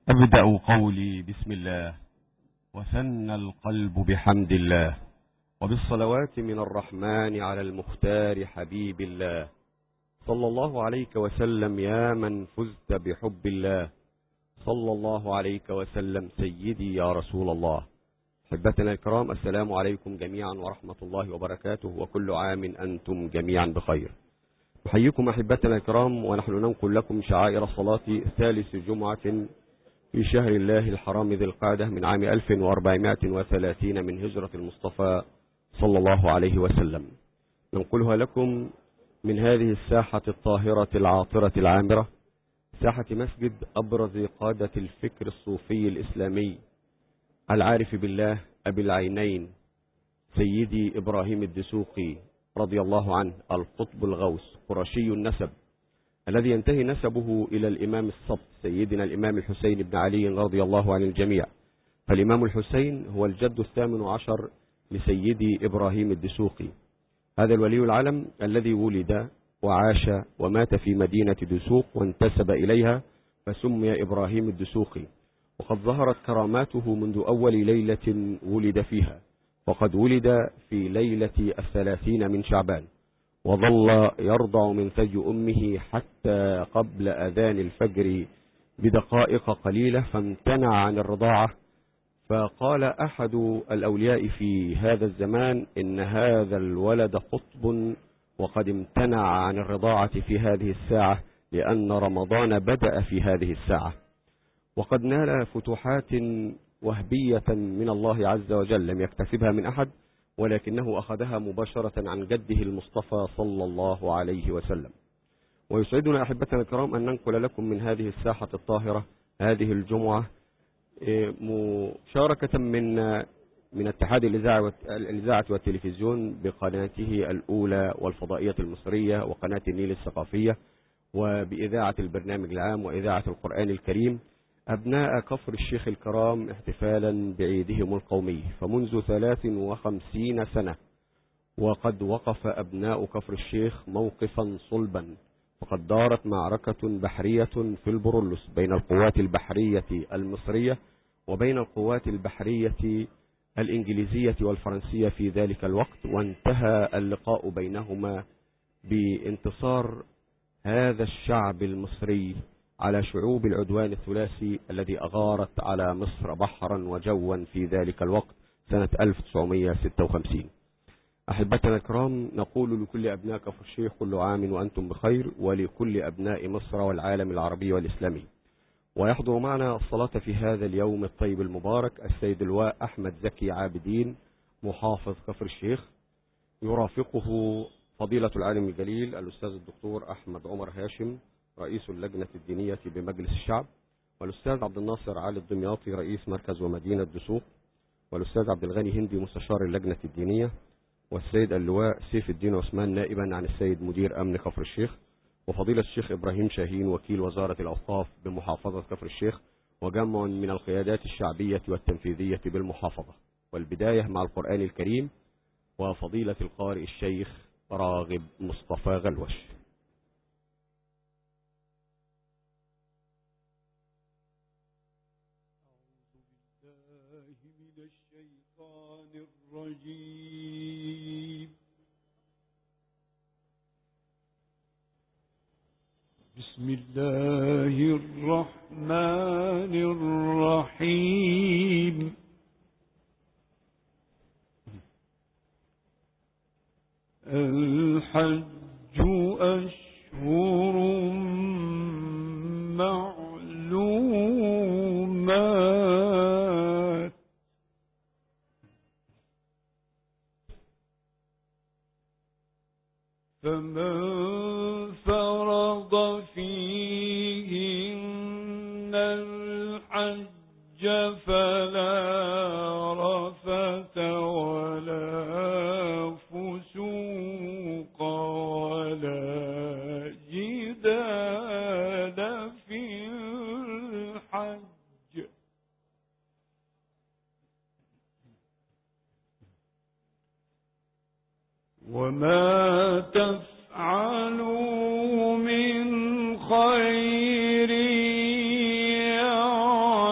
أبدأ قولي بسم الله، وثنى القلب بحمد الله، وبالصلوات من الرحمن على المختار حبيب الله. صلى الله عليك وسلم يا من فزت بحب الله، صلى الله عليك وسلم سيدي يا رسول الله. أحبتنا الكرام، السلام عليكم جميعا ورحمة الله وبركاته، وكل عام أنتم جميعا بخير. نحييكم أحبتنا الكرام، ونحن ننقل لكم شعائر الصلاة ثالث جمعة في شهر الله الحرام ذي القعدة من عام 1430 من هجرة المصطفى صلى الله عليه وسلم. ننقلها لكم من هذه الساحة الطاهرة العاطرة العامرة، ساحة مسجد أبرز قادة الفكر الصوفي الإسلامي العارف بالله أبي العينين سيدي إبراهيم الدسوقي رضي الله عنه، القطب الغوث قرشي النسب، الذي ينتهي نسبه إلى الإمام الصبت سيدنا الإمام الحسين بن علي رضي الله عن الجميع. فالإمام الحسين هو الجد الثامن عشر لسيدي إبراهيم الدسوقي، هذا الولي العلم الذي ولد وعاش ومات في مدينة دسوق وانتسب إليها فسمي إبراهيم الدسوقي. وقد ظهرت كراماته منذ أول ليلة ولد فيها، وقد ولد في ليلة 30 من شعبان، وظل يرضع من ثدي أمه حتى قبل أذان الفجر بدقائق قليلة، فامتنع عن الرضاعة. فقال أحد الأولياء في هذا الزمان إن هذا الولد قطب، وقد امتنع عن الرضاعة في هذه الساعة لأن رمضان بدأ في هذه الساعة. وقد نال فتوحات وهبية من الله عز وجل لم يكتسبها من أحد، ولكنه أخذها مباشرة عن جده المصطفى صلى الله عليه وسلم. ويسعدنا أحبتنا الكرام أن ننقل لكم من هذه الساحة الطاهرة هذه الجمعة مشاركة من اتحاد الإذاعة والتلفزيون بقناته الأولى والفضائية المصرية وقناة النيل الثقافية، وبإذاعة البرنامج العام وإذاعة القرآن الكريم، أبناء كفر الشيخ الكرام احتفالا بعيدهم القومي. فمنذ 53 سنة وقد وقف أبناء كفر الشيخ موقفا صلبا، وقد دارت معركة بحرية في البرولوس بين القوات البحرية المصرية وبين القوات البحرية الإنجليزية والفرنسية في ذلك الوقت، وانتهى اللقاء بينهما بانتصار هذا الشعب المصري على شعوب العدوان الثلاثي الذي أغارت على مصر بحرا وجوا في ذلك الوقت سنة 1956. أحبتنا الكرام، نقول لكل أبناء كفر الشيخ كل عام وأنتم بخير، ولكل أبناء مصر والعالم العربي والإسلامي. ويحضر معنا الصلاة في هذا اليوم الطيب المبارك السيد اللواء أحمد زكي عابدين محافظ كفر الشيخ، يرافقه فضيلة العالم الجليل الأستاذ الدكتور أحمد عمر هاشم رئيس اللجنة الدينية بمجلس الشعب، والأستاذ عبد الناصر علي الدمياطي رئيس مركز ومدينة دسوق، والأستاذ عبد الغني هندي مستشار اللجنة الدينية، والسيد اللواء سيف الدين عثمان نائبا عن السيد مدير أمن كفر الشيخ، وفضيلة الشيخ إبراهيم شاهين وكيل وزارة الأوقاف بمحافظة كفر الشيخ، وجمع من القيادات الشعبية والتنفيذية بالمحافظة. والبداية مع القرآن الكريم وفضيلة القارئ الشيخ راغب مصطفى غلوش. بسم الله الرحمن الرحيم. الحج أشهر معلومات، فمن فرض فيهن الحج فلا رفث ولا فسوق ولا جدال في الحج، وما تفعلوا من خير يعلمه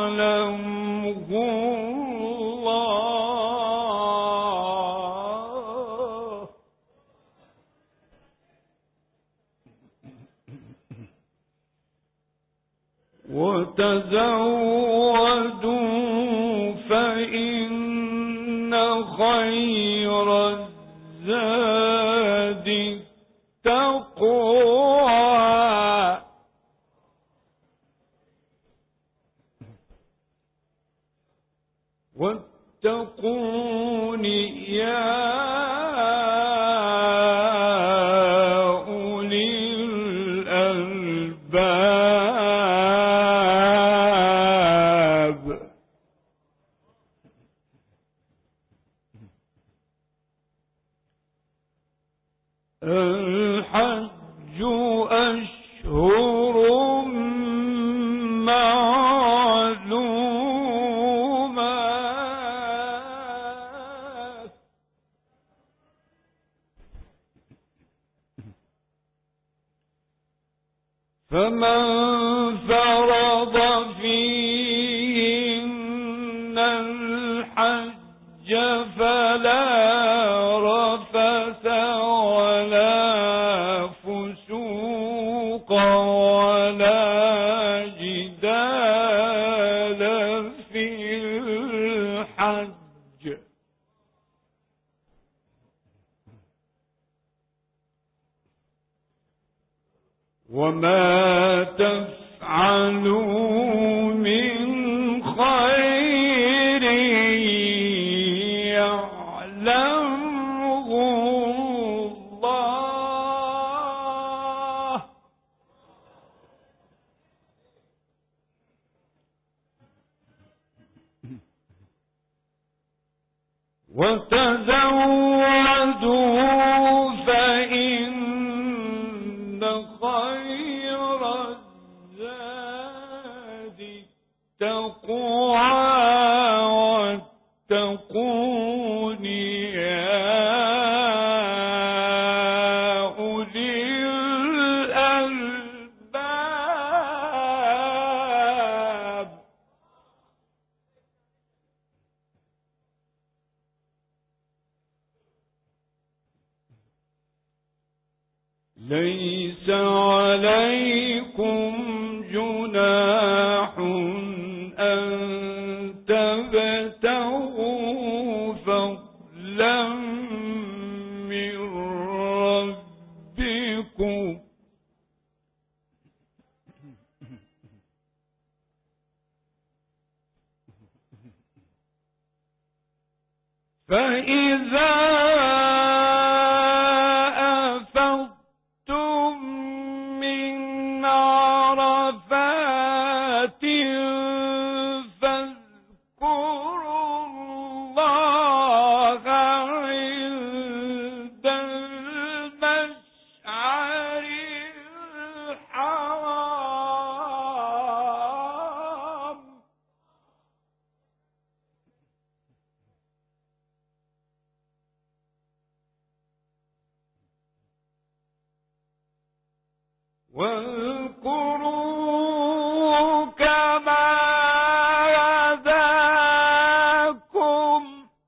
وتزودوا فإن خير الزاد التقوى واتقون يا أولي الألباب. الحج أشهر معلومات فمن فرض فيهن الحج فلا رفث ولا فسوق ولا جدال في الحج وما تفعلوا من خير يعلمه الله وتزودوا فإن خير الزاد التقوى واتقون يا أولي الألباب. ليس عليكم جناح أن تبتغوا فضلا من ربكم فإذا أفضتم من عرفات فاذكروا الله عند المشعر الحرام واذكروا كما هداكم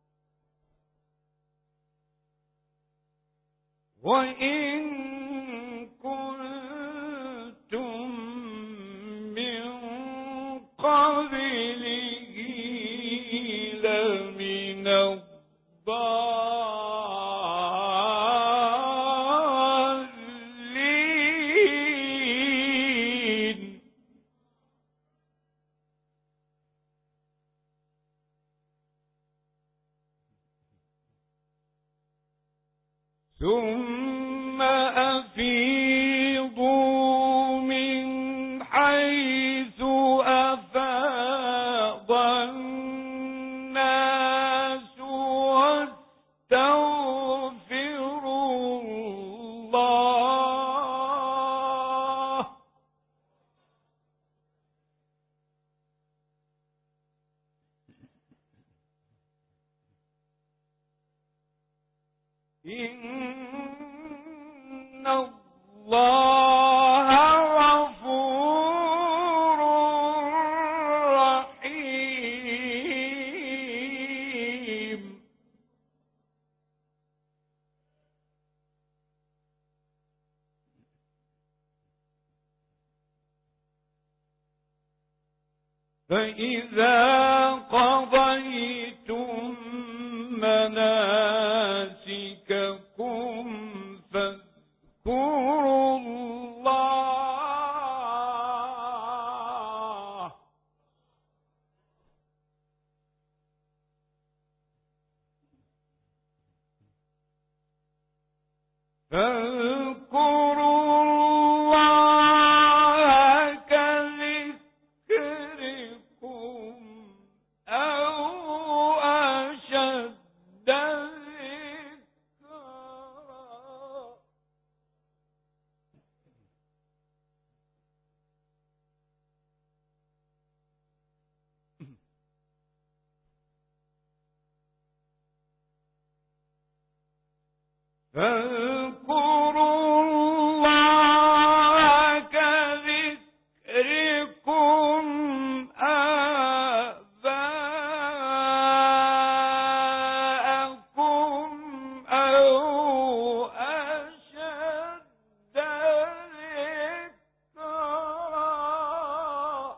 وإن كنتم من قبله لمن الضالين. ثم أفيضوا من حيث أفاض الناس واستغفروا الله إن الله غفور رحيم. فإذا قضيتم مناسككم فاذكروا الله كذكركم أو أشد ذكرا. فاذكروا الله كذكركم آباءكم أو أشد ذكرا.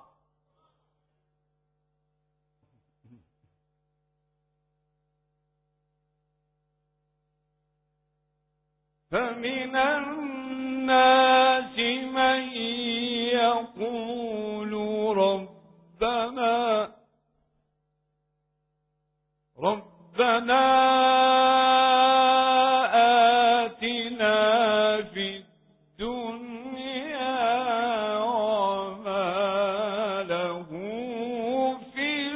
فمن الناس من يقول ربنا آتنا في الدنيا وما له في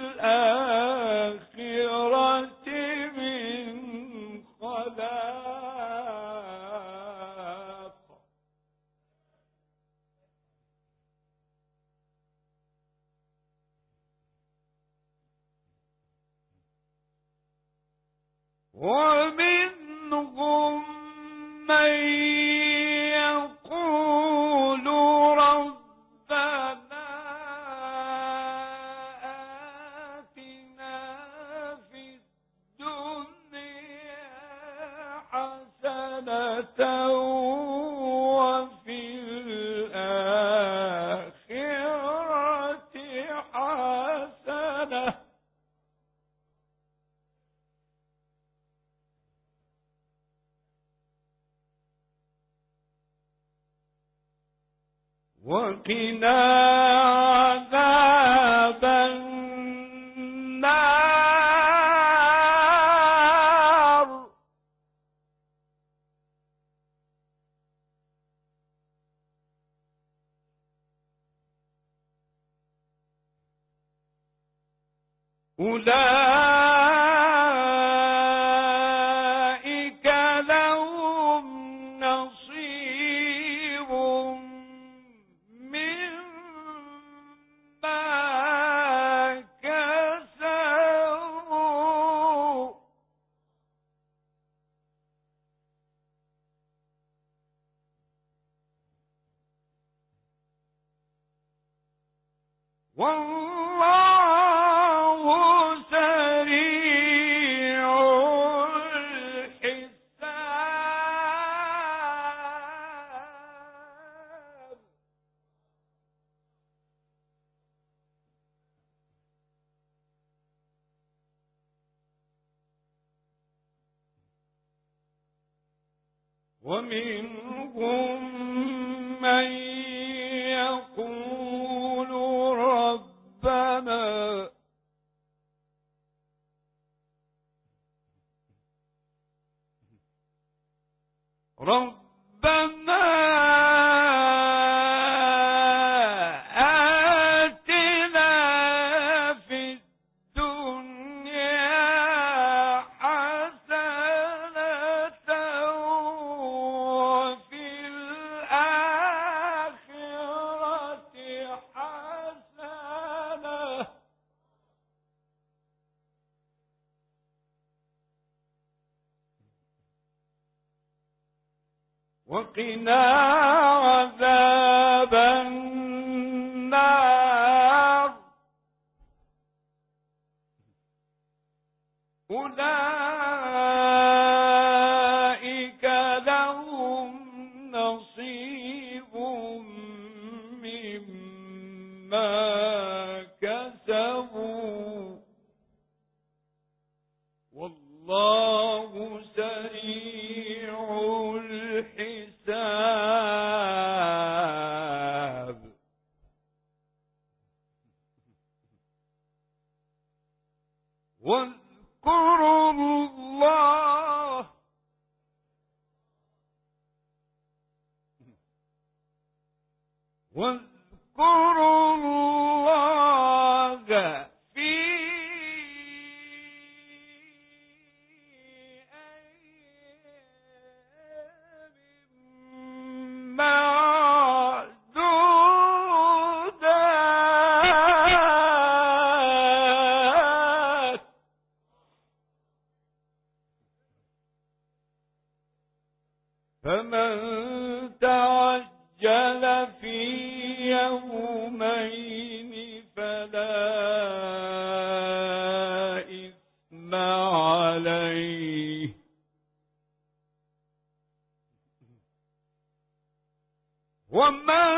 الآخرة من خلاق. ومنهم من يقول ربنا آتنا في الدنيا حسنة وفي الآخرة حسنة وقنا عذاب النار. أولئك لهم نصيب مما كسبوا والله سريع الحساب. ومنهم من يقول ربنا آتنا في الدنيا حسنة وفي الآخرة حسنة وقنا عذاب النار. أولئك لهم نصيب مما كسبوا واذكروا الله في أيام معدودات فمن تعجل في يومين فلا إثم عليه ومن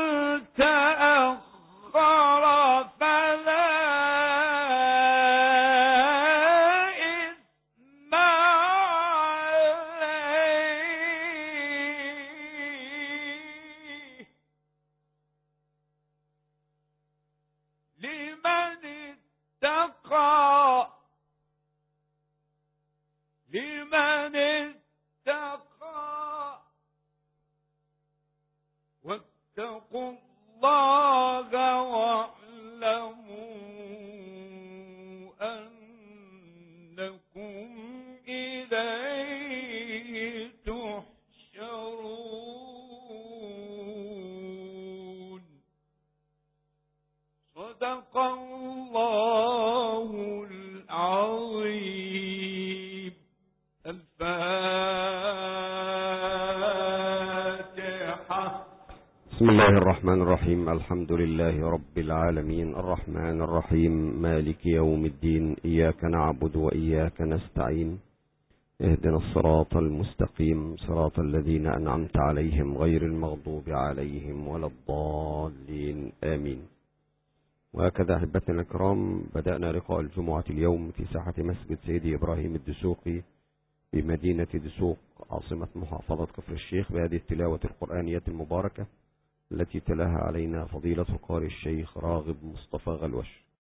تأخر فلا إثم عليه لمن اتقى واتقوا الله واعلموا أنكم إليه تحشرون صدق الله العظيم. الفاتحة. بسم الله الرحمن الرحيم. الحمد لله رب العالمين الرحمن الرحيم مالك يوم الدين. إياك نعبد وإياك نستعين. اهدنا الصراط المستقيم صراط الذين أنعمت عليهم غير المغضوب عليهم ولا الضالين آمين. وهكذا أحبتنا الكرام بدأنا لقاء الجمعة اليوم في ساحة مسجد سيدي إبراهيم الدسوقي بمدينة دسوق عاصمة محافظة كفر الشيخ بهذه التلاوة القرآنية المباركة التي تلاها علينا فضيلة القارئ الشيخ راغب مصطفى غلوش.